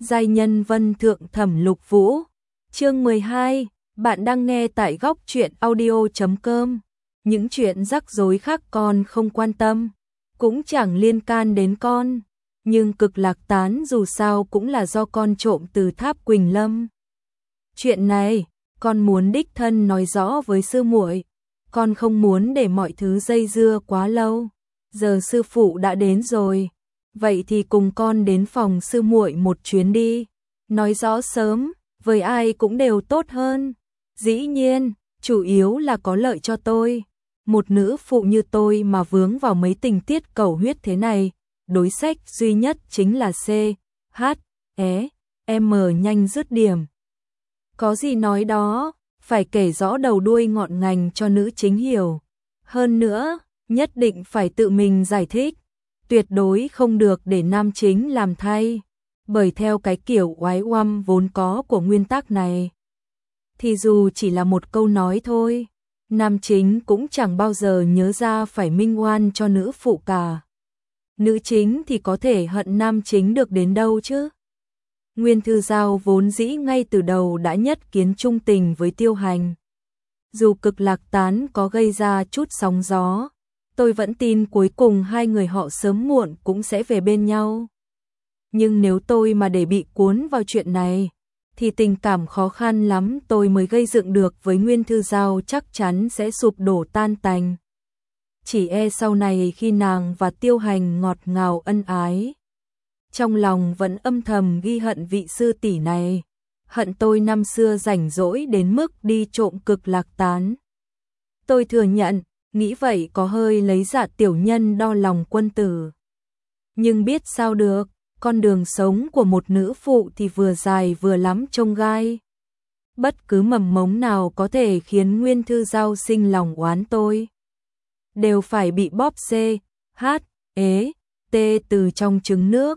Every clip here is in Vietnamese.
Giai nhân vân thượng thẩm Lục Vũ. Chương 12, bạn đang nghe tại góc truyện audio.com. Những chuyện rắc rối khác con không quan tâm, cũng chẳng liên can đến con, nhưng Cực Lạc Tán dù sao cũng là do con trộm từ Tháp Quỳnh Lâm. Chuyện này, con muốn đích thân nói rõ với sư muội, con không muốn để mọi thứ dây dưa quá lâu. Giờ sư phụ đã đến rồi, vậy thì cùng con đến phòng sư muội một chuyến đi. Nói rõ sớm, với ai cũng đều tốt hơn. Dĩ nhiên, chủ yếu là có lợi cho tôi. Một nữ phụ như tôi mà vướng vào mấy tình tiết cầu huyết thế này, đối sách duy nhất chính là C, H, E, M nhanh dứt điểm. Có gì nói đó, phải kể rõ đầu đuôi ngọn ngành cho nữ chính hiểu. Hơn nữa, nhất định phải tự mình giải thích, tuyệt đối không được để nam chính làm thay. Bởi theo cái kiểu oái oăm vốn có của nguyên tắc này, thì dù chỉ là một câu nói thôi, nam chính cũng chẳng bao giờ nhớ ra phải minh oan cho nữ phụ cả. Nữ chính thì có thể hận nam chính được đến đâu chứ? Nguyên Thư Giao vốn dĩ ngay từ đầu đã nhất kiến trung tình với Tiêu Hành. Dù Cực Lạc Tán có gây ra chút sóng gió, tôi vẫn tin cuối cùng hai người họ sớm muộn cũng sẽ về bên nhau. Nhưng nếu tôi mà để bị cuốn vào chuyện này, thì tình cảm khó khăn lắm tôi mới gây dựng được với Nguyên Thư Giao chắc chắn sẽ sụp đổ tan tành. Chỉ e sau này khi nàng và Tiêu Hành ngọt ngào ân ái, trong lòng vẫn âm thầm ghi hận vị sư tỷ này, hận tôi năm xưa rảnh rỗi đến mức đi trộm Cực Lạc Tán. Tôi thừa nhận, nghĩ vậy có hơi lấy dạ tiểu nhân đo lòng quân tử. Nhưng biết sao được, con đường sống của một nữ phụ thì vừa dài vừa lắm chông gai. Bất cứ mầm mống nào có thể khiến Nguyên Thư Giao sinh lòng oán tôi, đều phải bị bóp C, H, E, T từ trong trứng nước.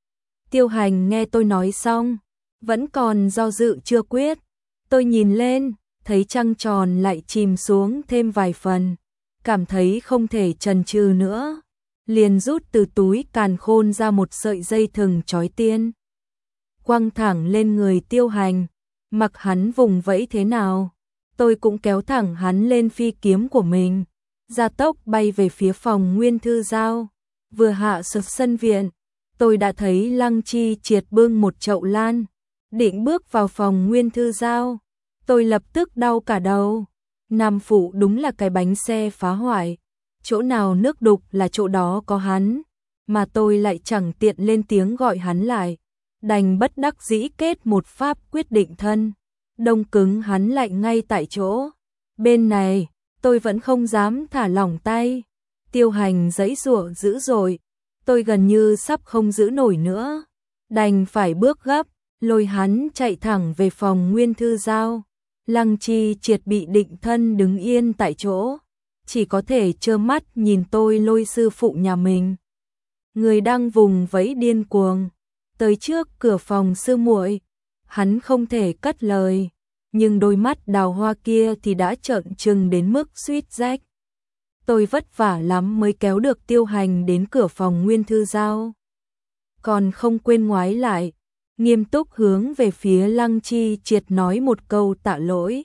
Tiêu Hành nghe tôi nói xong, vẫn còn do dự chưa quyết. Tôi nhìn lên, thấy trăng tròn lại chìm xuống thêm vài phần, cảm thấy không thể chần chừ nữa, liền rút từ túi càn khôn ra một sợi dây thừng trói tiên, quăng thẳng lên người Tiêu Hành, mặc hắn vùng vẫy thế nào, tôi cũng kéo thẳng hắn lên phi kiếm của mình, gia tốc bay về phía phòng Nguyên Thư Giao. Vừa hạ sân viện, tôi đã thấy Lăng Chi Triệt bưng một chậu lan, định bước vào phòng Nguyên Thư Giao. Tôi lập tức đau cả đầu. Nam phụ đúng là cái bánh xe phá hoại, chỗ nào nước đục là chỗ đó có hắn, mà tôi lại chẳng tiện lên tiếng gọi hắn lại, đành bất đắc dĩ kết một pháp quyết định thân, đông cứng hắn lạnh ngay tại chỗ. Bên này, tôi vẫn không dám thả lỏng tay. Tiêu Hành giãy giụa dữ dội, tôi gần như sắp không giữ nổi nữa, đành phải bước gấp, lôi hắn chạy thẳng về phòng Nguyên Thư Giao. Lăng Chi Triệt bị định thân đứng yên tại chỗ, chỉ có thể trơ mắt nhìn tôi lôi sư phụ nhà mình, người đang vùng vẫy điên cuồng, tới trước cửa phòng sư muội. Hắn không thể cất lời, nhưng đôi mắt đào hoa kia thì đã trợn trừng đến mức suýt rách. Tôi vất vả lắm mới kéo được Tiêu Hành đến cửa phòng Nguyên Thư Giao, còn không quên ngoái lại, nghiêm túc hướng về phía Lăng Chi Triệt nói một câu tạ lỗi.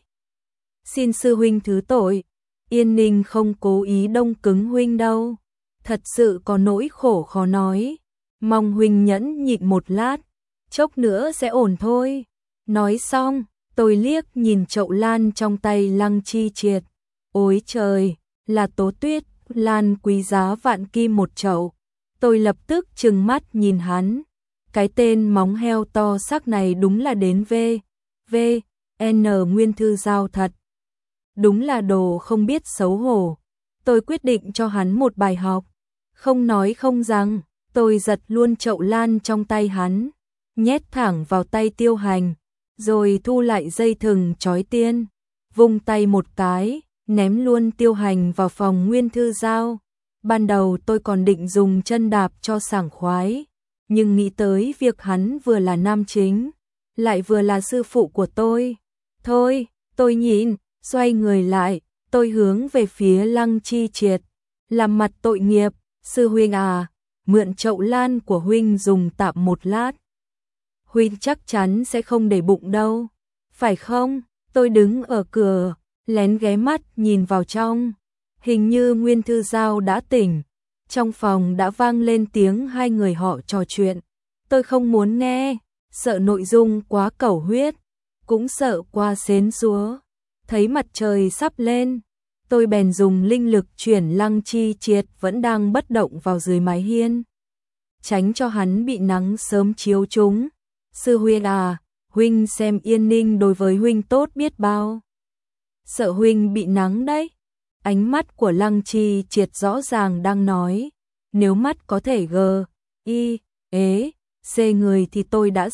Xin sư huynh thứ tội, Yên Ninh không cố ý đông cứng huynh đâu, thật sự có nỗi khổ khó nói, mong huynh nhẫn nhịn một lát, chốc nữa sẽ ổn thôi. Nói xong, tôi liếc nhìn chậu lan trong tay Lăng Chi Triệt. Ôi trời, là Tố Tuyết, lan quý giá vạn kim một chậu. Tôi lập tức trừng mắt nhìn hắn. Cái tên móng heo to xác này đúng là đến N Nguyên Thư Giao thật. Đúng là đồ không biết xấu hổ. Tôi quyết định cho hắn một bài học. Không nói không rằng, tôi giật luôn chậu lan trong tay hắn, nhét thẳng vào tay Tiêu Hành, rồi thu lại dây thừng trói tiên, vung tay một cái, ném luôn Tiêu Hành vào phòng Nguyên Thư Giao. Ban đầu tôi còn định dùng chân đạp cho sảng khoái, nhưng nghĩ tới việc hắn vừa là nam chính, lại vừa là sư phụ của tôi. Thôi, tôi nhịn, xoay người lại, tôi hướng về phía Lăng Chi Triệt, làm mặt tội nghiệp, sư huynh à, mượn chậu lan của huynh dùng tạm một lát. Huynh chắc chắn sẽ không để bụng đâu, phải không? Tôi đứng ở cửa, lén ghé mắt nhìn vào trong. Hình như Nguyên Thư Giao đã tỉnh. Trong phòng đã vang lên tiếng hai người họ trò chuyện. Tôi không muốn nghe, sợ nội dung quá cẩu huyết, cũng sợ qua xến xúa. Thấy mặt trời sắp lên, tôi bèn dùng linh lực chuyển Lăng Chi Triệt vẫn đang bất động vào dưới mái hiên, tránh cho hắn bị nắng sớm chiếu trúng. Sư huynh à, huynh xem Yên Ninh đối với huynh tốt biết bao. Sợ huynh bị nắng đấy. Ánh mắt của Lăng Chi Triệt rõ ràng đang nói, nếu mắt có thể C người thì tôi đã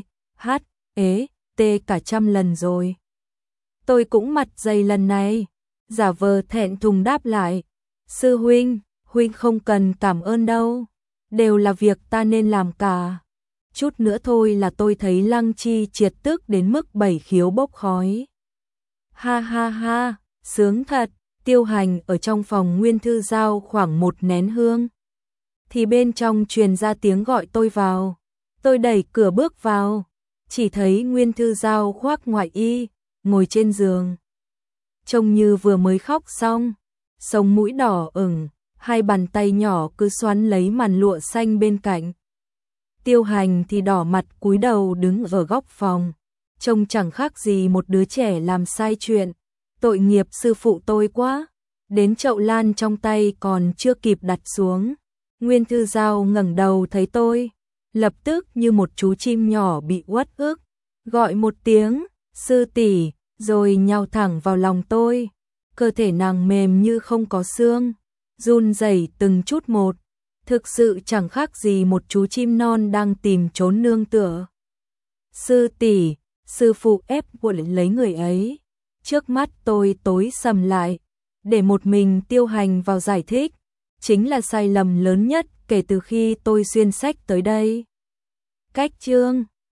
T cả 100 lần rồi. Tôi cũng mặt dày lần này, giả vờ thẹn thùng đáp lại, sư huynh, huynh không cần cảm ơn đâu, đều là việc ta nên làm cả. Chút nữa thôi là tôi thấy Lăng Chi Triệt tức đến mức bảy khiếu bốc khói. Ha ha ha, sướng thật. Tiêu Hành ở trong phòng Nguyên Thư Giao khoảng một nén hương, thì bên trong truyền ra tiếng gọi tôi vào. Tôi đẩy cửa bước vào, chỉ thấy Nguyên Thư Giao khoác ngoại y, ngồi trên giường. Trông như vừa mới khóc xong, sống mũi đỏ ửng, hai bàn tay nhỏ cứ xoắn lấy màn lụa xanh bên cạnh. Tiêu Hành thì đỏ mặt cúi đầu đứng ở góc phòng, trông chẳng khác gì một đứa trẻ làm sai chuyện. Tội nghiệp sư phụ tôi quá, đến chậu lan trong tay còn chưa kịp đặt xuống. Nguyên Thư Giao ngẩng đầu thấy tôi, lập tức như một chú chim nhỏ bị uất ức, gọi một tiếng, sư tỷ, rồi nhào thẳng vào lòng tôi. Cơ thể nàng mềm như không có xương, run rẩy từng chút một, thực sự chẳng khác gì một chú chim non đang tìm trốn nương tựa. Sư tỷ, sư phụ ép buộc lấy người ấy. Trước mắt tôi tối sầm lại, để một mình Tiêu Hành vào giải thích, chính là sai lầm lớn nhất kể từ khi tôi xuyên sách tới đây. Cách chương